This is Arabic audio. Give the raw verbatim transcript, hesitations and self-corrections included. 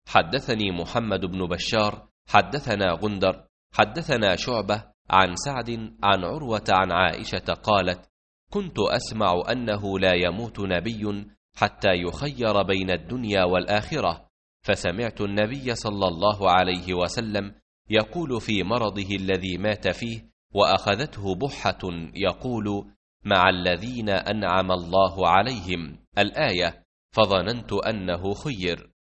حدثني محمد بن بشار حدثنا غندر حدثنا شعبة عن سعد عن عروة عن عائشة قالت: كنت أسمع أنه لا يموت نبي حتى يخير بين الدنيا والآخرة، فسمعت النبي صلى الله عليه وسلم يقول في مرضه الذي مات فيه وأخذته بحة يقول: مع الذين أنعم الله عليهم، الآية، فظننت أنه خير.